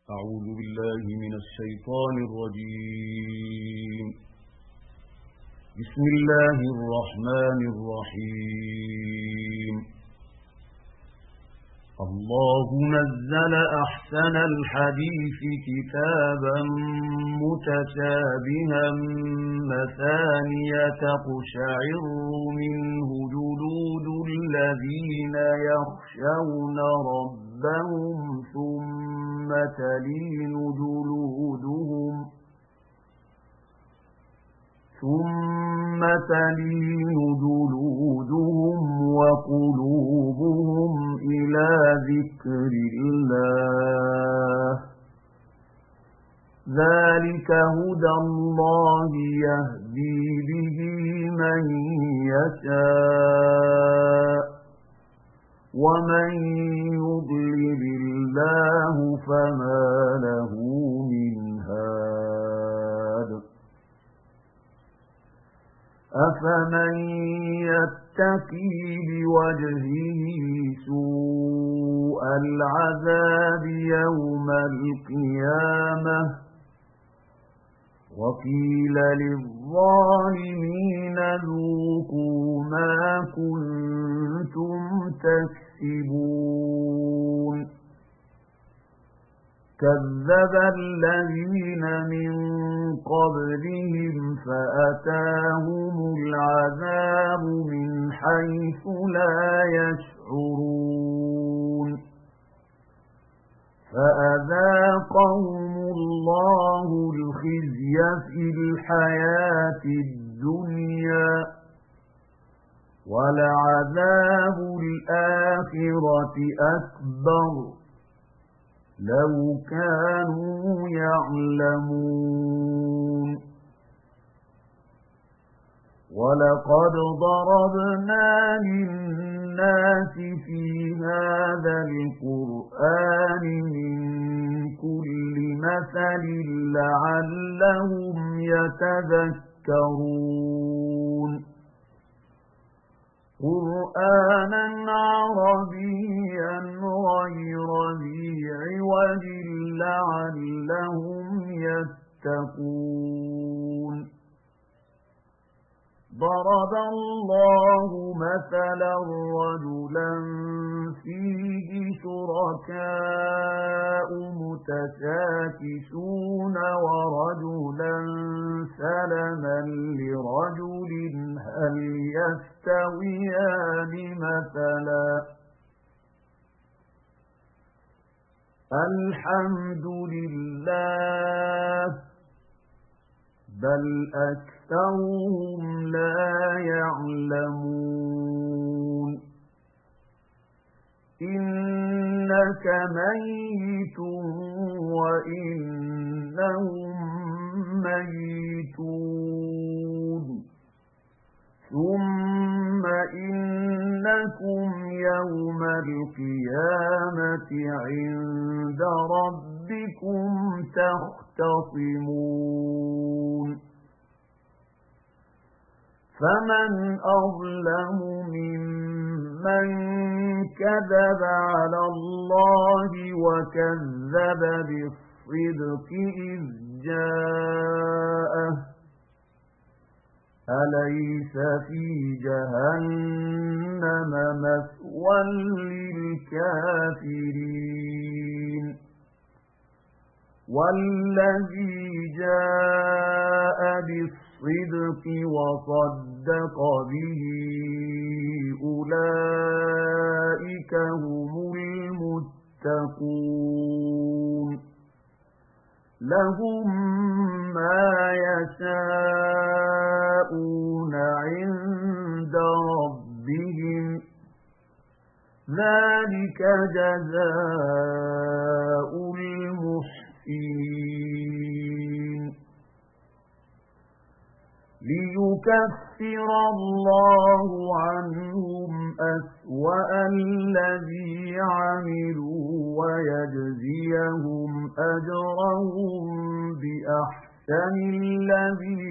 أعوذ بالله من الشيطان الرجيم. بسم الله الرحمن الرحيم. الله نزل أحسن الحديث كتابا متشابها مثانية تقشعر منه جلود الذين يخشون ربهم ثم تلين جلودهم وقلوبهم إلى ذكر الله ذلك هدى الله يهدي به من يشاء ومن يضلل الله فما له من هاد. أفمن يتقي بوجهه سوء العذاب يوم القيامة وقيل للظالمين ذوقوا ما كنتم تكسبون. كذب الذين من قبلهم فأتاهم العذاب من حيث لا يشعرون فأذاقهم الله الخزي في الحياة الدنيا ولعذاب الآخرة أكبر لو كانوا يعلمون. ولقد ضربنا للناس في هذا القرآن من كل مثل لعلهم يتذكرون. قرآنا عربيا غير ذي عوج لعلهم يتقون. ضرب الله مثلا رجلا فيه شركاء متشاكسون ورجلا سلما لرجل هل يستويان مثلا الحمد لله بل أكثرهم لا يعلمون. إنك ميت وإنهم ميتون ثم إنكم يوم القيامة عند ربكم تختصمون. فمن أظلم ممن كذب على الله وكذب بالصدق إذ جاءه أليس في جهنم مثوى للكافرين. والذي جاء بالصدق وصدق به أولئك هم المتقون. لهم ما يشاءون عند ربهم ذلك جزاء المحسنين. ليكفر الله عنهم أسوأ الذي عملوا ويجزيهم أجرهم بأحسن الذي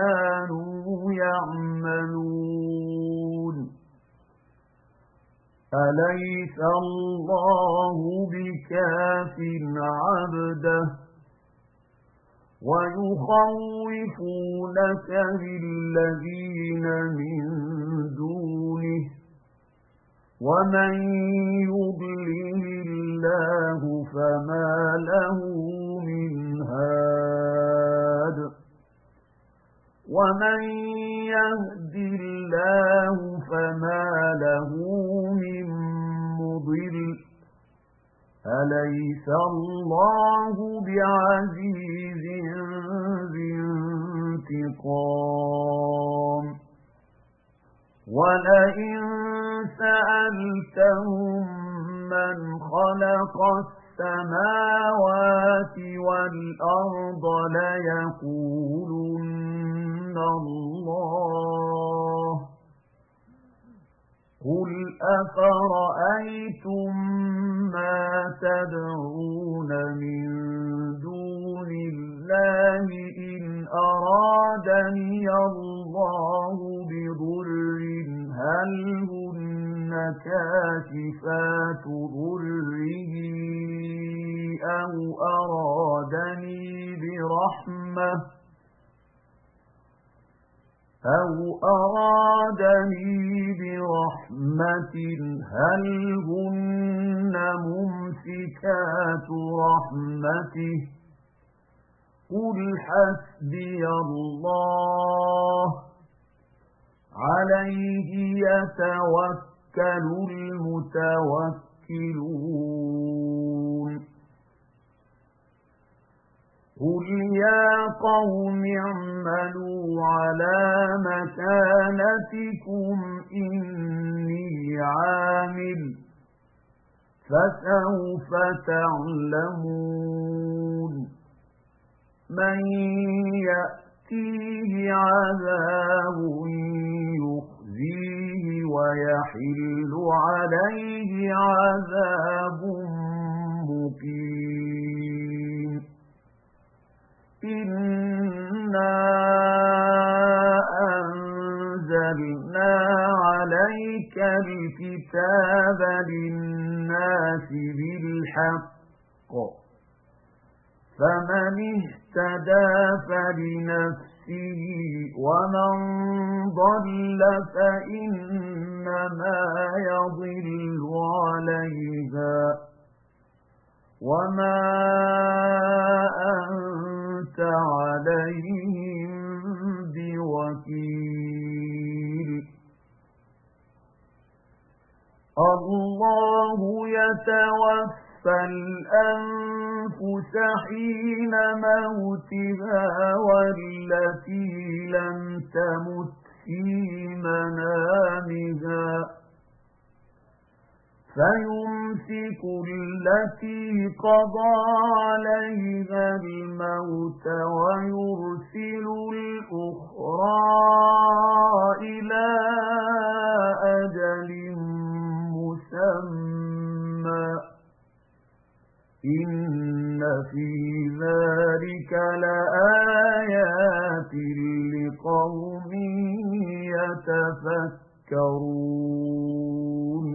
كانوا يعملون. أليس الله بكاف عبده ويخوفونك بالذين من دونه ومن يضلل الله فما له من هاد ومن يهد الله فما له من مضل أليس الله بعزيز ذي انتقام ولئن سألتهم من خلق السماوات والأرض ليقولن الله قل أفرأيتم ما تدعون من دون الله إن أرادني الله بضر هل هن كاشفات ضره أو أرادني برحمة هل هن ممسكات رحمته قل حسبي الله عليه يتوكل المتوكلون قل يا قوم اعملوا على مكانتكم إني عامل فسوف تعلمون من يأتيه عذاب يخزيه ويحل عليه عذاب مقيم إنا أنزلنا عليك الكتاب للناس بالحق فمن اهتدى فلنفسه ومن ضل فإنما يضل عليها وما أنت عليهم بوكيل الله يتوفى الأنفس حين موتها والتي لم تمت في منامها فيمسك التي قضى عليها الموت ويرسل الأخرى إلى أجل مسمى إن في ذلك لآيات لقوم يتفكرون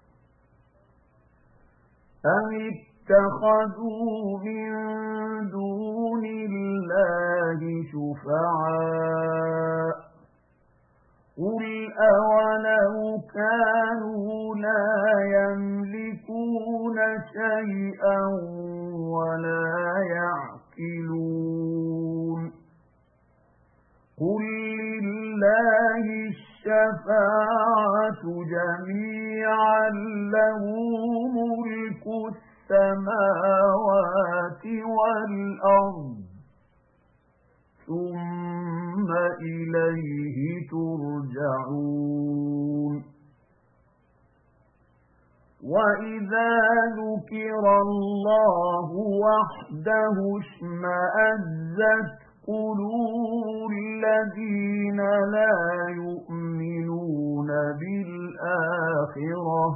أم اتخذوا من دون الله شفعاء قل أولو كانوا لا يملكون شيئا ولا يعقلون قل لله الشفاعة جميعا له ملك السماوات والأرض ثم إليه ترجعون وإذا ذكر الله وحده اشمأزت قلوب الذين لا يؤمنون بالآخرة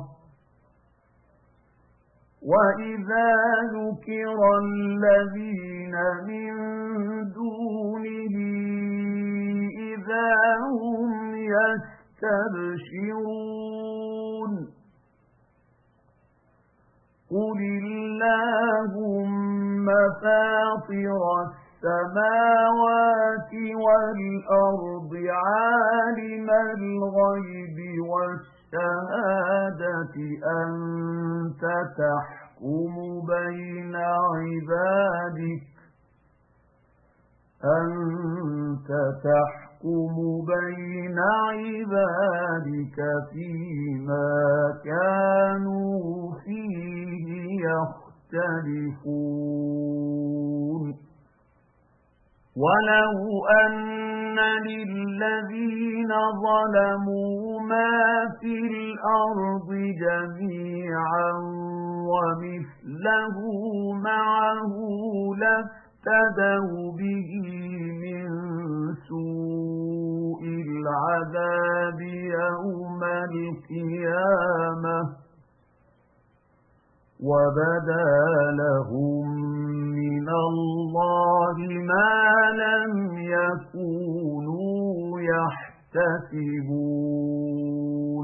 وإذا ذكر الذين من دونه إذا هم يستبشرون قل اللهم فاطر السماوات والأرض عالم الغيب والشهادة أنت تحكم بين عبادك فيما كانوا فيه يختلفون ولو أن للذين ظلموا ما في الأرض جميعا ومثله معه لافتدوا به من سوء العذاب يوم القيامة وبدا لهم من الله ما لم يكونوا يحتسبون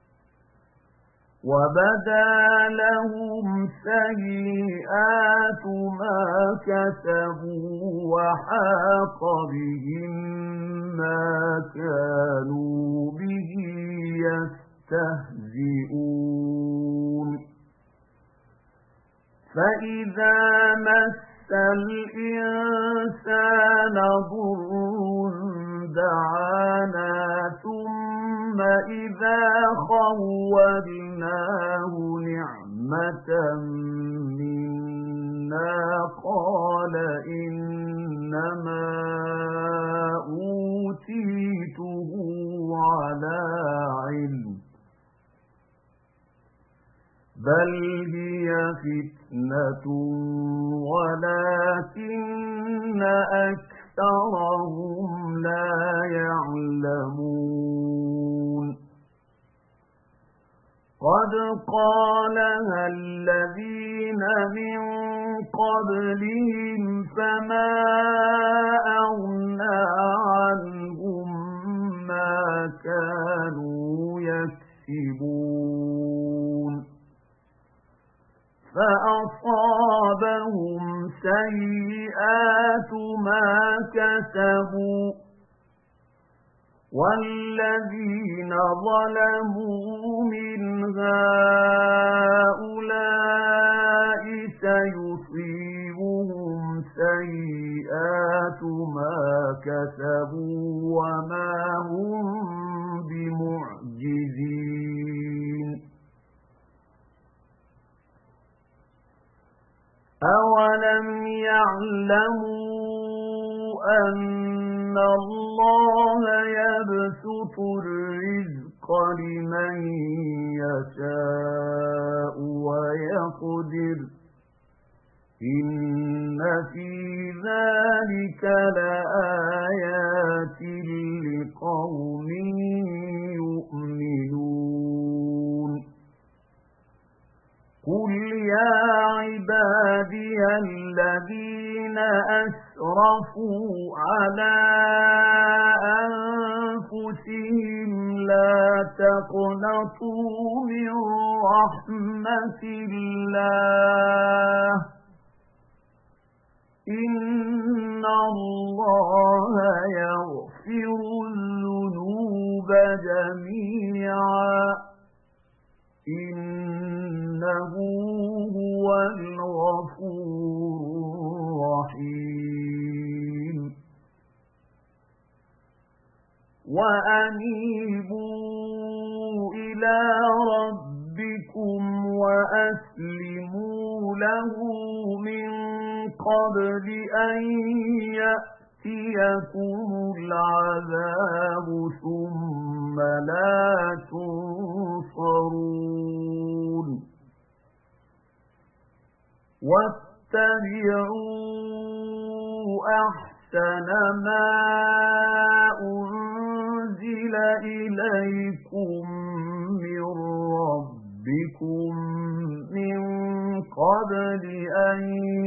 وبدا لهم سيئات ما كسبوا وحاق بهم ما كانوا به يستهزئون فإذا مس الإنسان ضر دعانا ثم إذا خولناه نعمة منا قال إنما أوتيته على علم بل هي فتنة ولكن أكثرهم لا يعلمون قد قالها الذين من قبلهم فما أغنى عنهم ما كانوا يكسبون فأصابهم سيئات ما كسبوا والذين ظلموا من هؤلاء سيصيبهم سيئات ما كسبوا وما هم بمعجزين أولم يعلموا أن الله يبسط الرزق لمن يشاء ويقدر إن في ذلك لآيات لقوم يؤمنون قل يا عبادي الذين أسرفوا على أنفسهم لا تقنطوا من رحمة الله إن الله يغفر الذنوب جميعا إنه هو الغفور الرحيم وأنيبوا إلى ربكم وأسلموا له من قبل أن يأتيكم العذاب ثم لا تنصرون واتبعوا أحسن ما أنزل إليكم من ربكم من قبل أن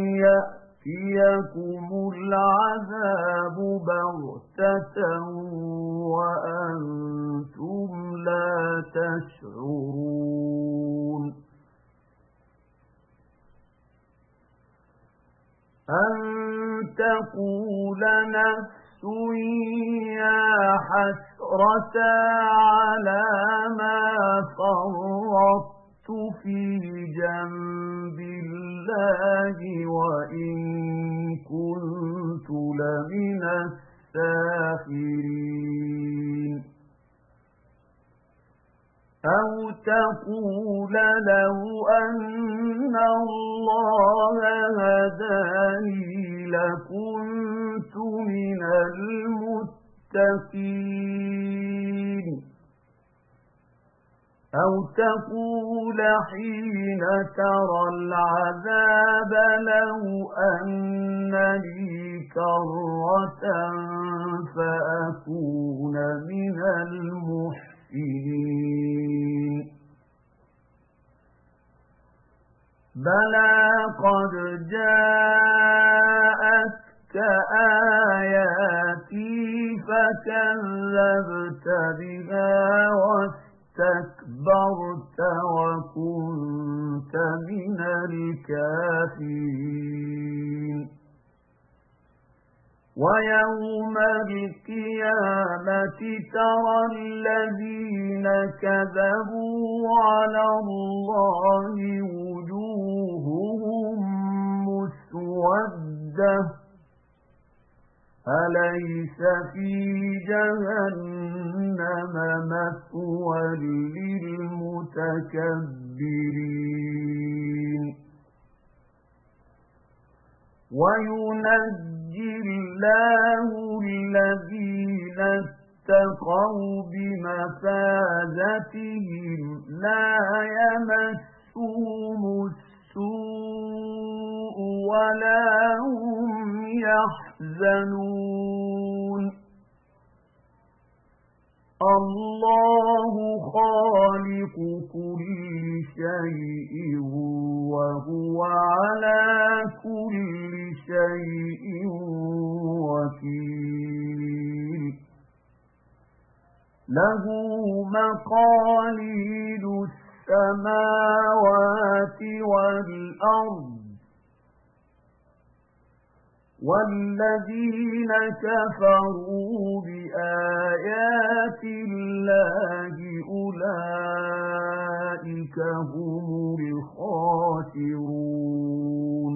يأتيكم العذاب بغتة وأنتم لا تشعرون أن تقول نفس يا حسرة على ما فرطت في جنب الله وإن كنت لمن الساخرين أو تقول لو أن الله هداني لكنت من المتقين أو تقول حين ترى العذاب لو أن لي كرة فأكون من المحسنين بلى قد جاءتك آياتي فكذبت بها واستكبرت وكنت من الكافرين ويوم القيامة ترى الذين كذبوا على الله وجوههم مسودة أليس في جهنم مثوى للمتكبرين وينجي الله الذين اتقوا بمفازتهم لا يمسهم السوء ولا هم يحزنون الله خالق كل شيء وهو على كل شيء وكيل له مقاليد السماوات والأرض والذين كفروا بآيات الله أولئك هم الخاسرون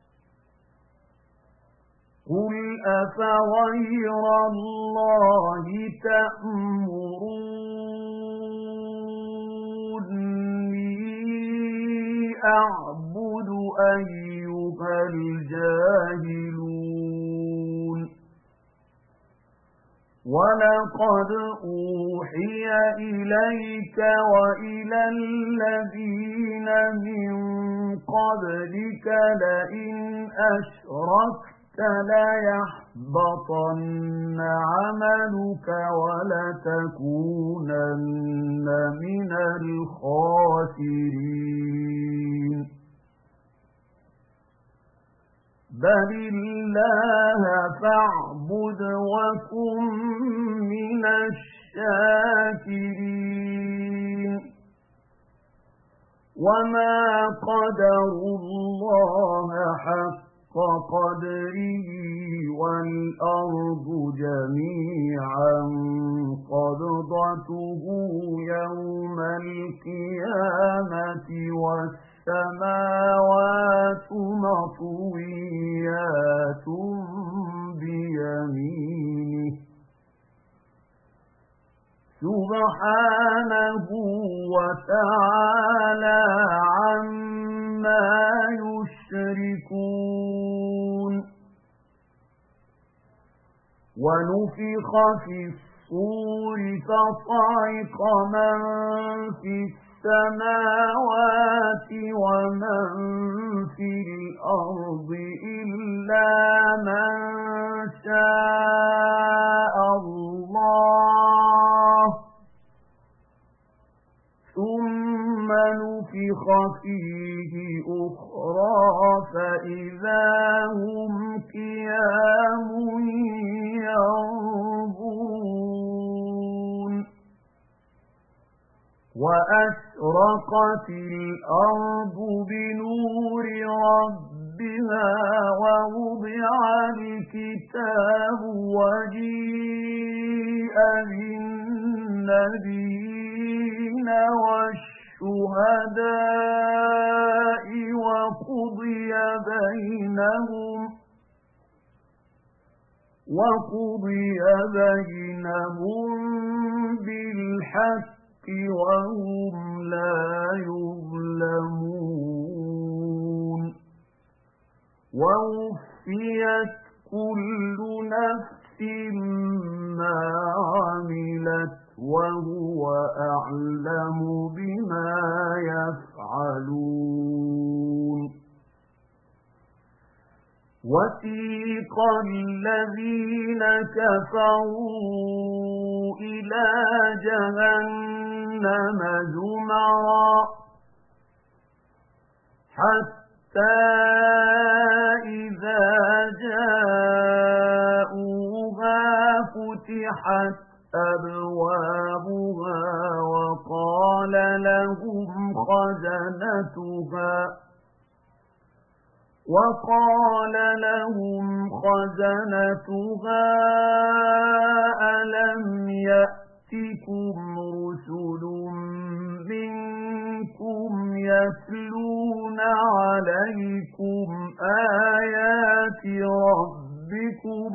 قل أفغير الله تأمروني أعبد أيها الجاهلون ولقد أوحي إليك وإلى الذين من قبلك لئن أشركت ليحبطن عملك ولتكونن من الخاسرين بل الله فاعبد وكن من الشاكرين وما قدروا الله حق قدره والأرض جميعا قبضته يوم القيامة والسماوات مطويات بيمينه سبحانه وتعالى عما يشركون ونفخ في الصور فصعق من في السماوات ومن في الأرض إلا من شاء الله ثم نفخ فيه أخرى فإذا هم قيام ينظرون وأشرقت الأرض بنور ربها ربها ووضع الكتاب وجيء بالنبيين والشهداء وقضي بينهم بالحق وهم لا يظلمون ووفيت كل نفس ما عملت وهو أعلم بما يفعلون وسيق الذين كفروا إلى جهنم زمرا حتى إذا جاءوها فتحت أبوابها وقال لهم خزنتها ألم يأتكم رسل منكم يتلون عليكم آيات ربكم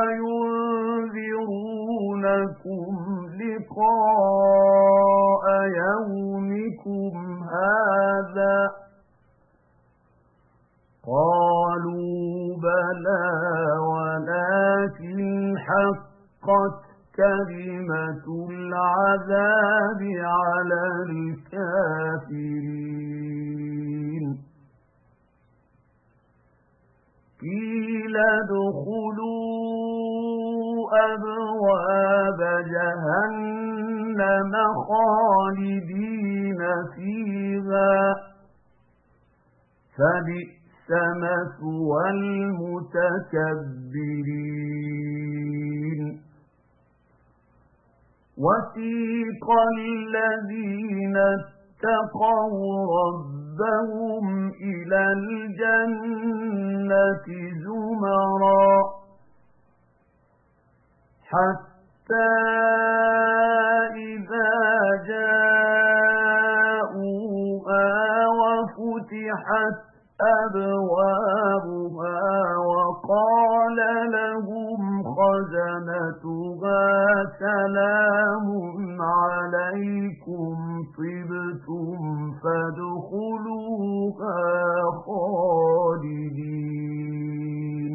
وينذرونكم لقاء يومكم هذا قالوا بلى ولكن حقت كلمة العذاب على الكافرين قيل ادخلوا أبواب جهنم خالدين فيها فبئس مثوى المتكبرين وسيق الذين اتقوا ربهم إلى الجنة زمرا حتى إذا جاءوها وفتحت أبوابها وقال لهم خزنتها سلام عليكم طبتم فادخلوها خالدين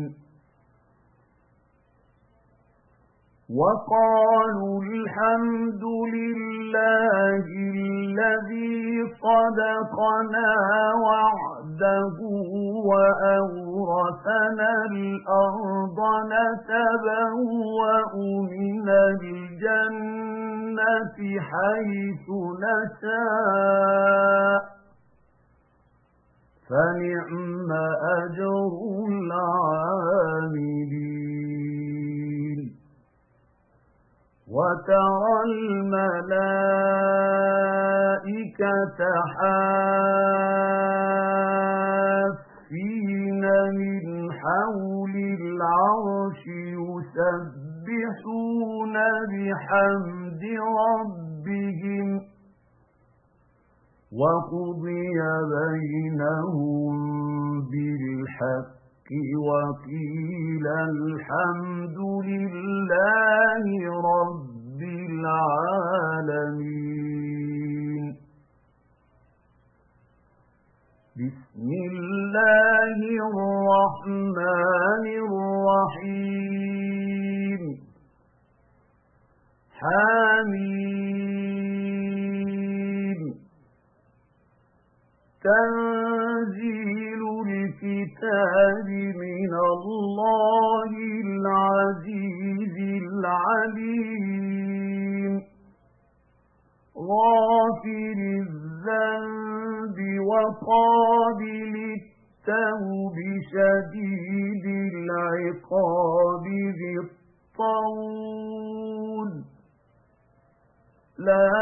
وقالوا الحمد لله الذي صدقنا وعده وأورثنا الأرض نتبوأ من الجنة حيث نشاء فنعم أجر العاملين وترى الملائكة حافين من حول العرش يسبحون بحمد ربهم وقضي بينهم بالحق وقيل الحمد لله رب العالمين بسم الله الرحمن الرحيم حميم تنزيل الكتاب من الله العزيز العليم غافر الذنب وقابل التوب شديد العقاب ذي الطول لا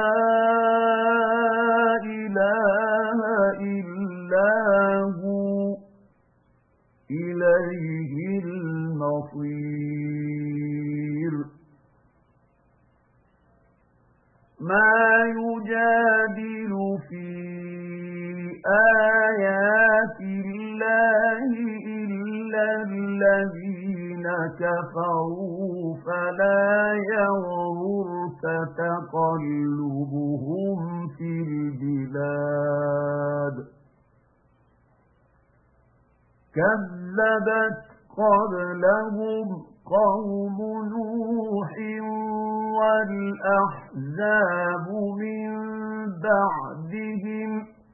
إله إلا هو وإليه المصير ما يجادل في آيات الله إلا الذين كفروا فلا يغررك تقلبهم في البلاد كذبت قبلهم قوم نوح والأحزاب من بعدهم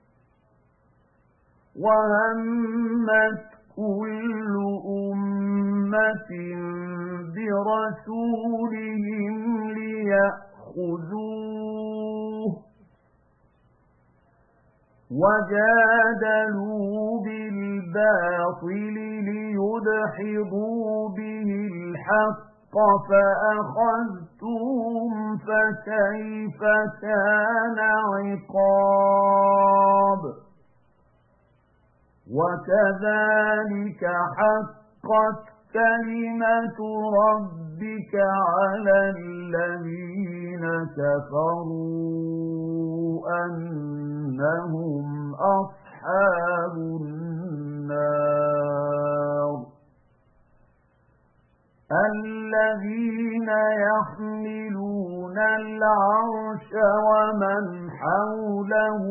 وهمت كل أمة برسولهم ليأخذوه وجادلوا بالباطل ليدحضوا به الحق فأخذتهم فكيف كان عقاب وكذلك حقت كلمة ربك على الذين كفروا أنهم أصحاب النار الذين يحملون العرش ومن حوله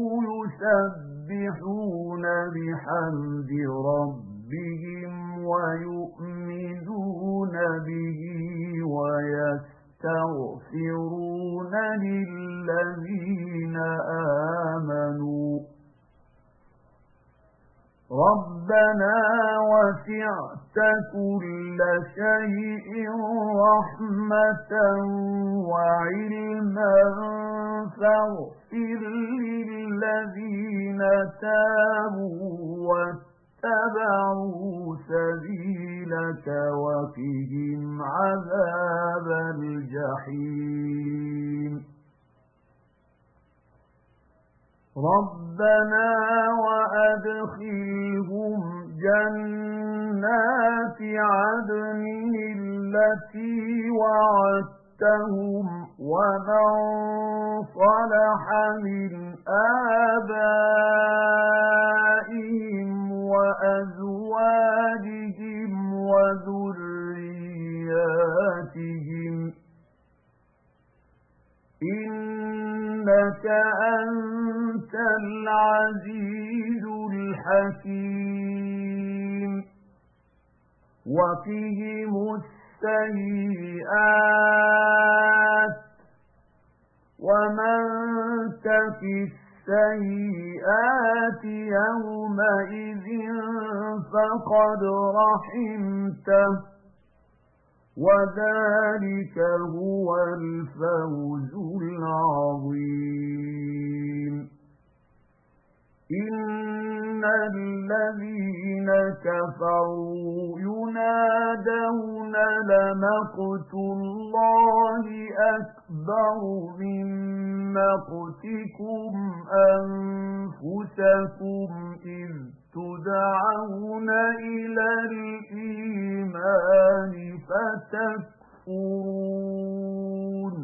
يسبحون بحمد ربهم ويؤمنون به ويستغفرون للذين آمنوا ربنا وسعت كل شيء رحمة وعلما فاغفر للذين تابوا واتبعوا سبيلك وقهم عذاب الجحيم ربنا وأدخلهم جنات عدن التي وعدتهم ومن صلح من آبائهم وأزواجهم وذرياتهم إنك أنت العزيز الحكيم وقهم السيئات ومن تق السيئات يومئذ فقد رحمته وذلك هو الفوز العظيم إن الذين كفروا ينادون لمقت الله أكبر من مقتكم أنفسكم إذ تدعون إلى الإيمان فتكفرون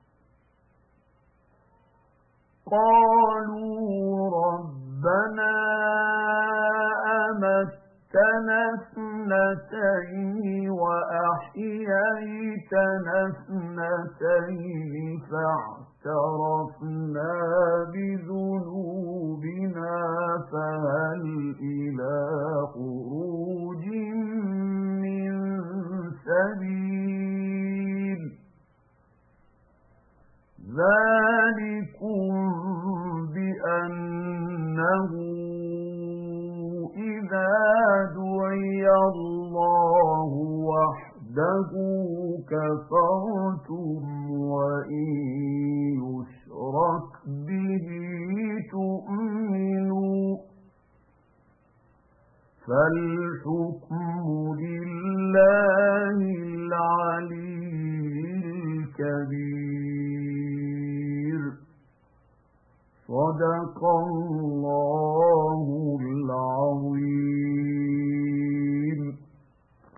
قالوا ربنا أمتنا اثنتين وأحييتنا اثنتين فاعترفنا بذنوبنا فهل إلى خروج من سبيل ذلكم بأنه إذا دعي الله وحده كفرتم وإن يشرك به تؤمنوا فالحكم لله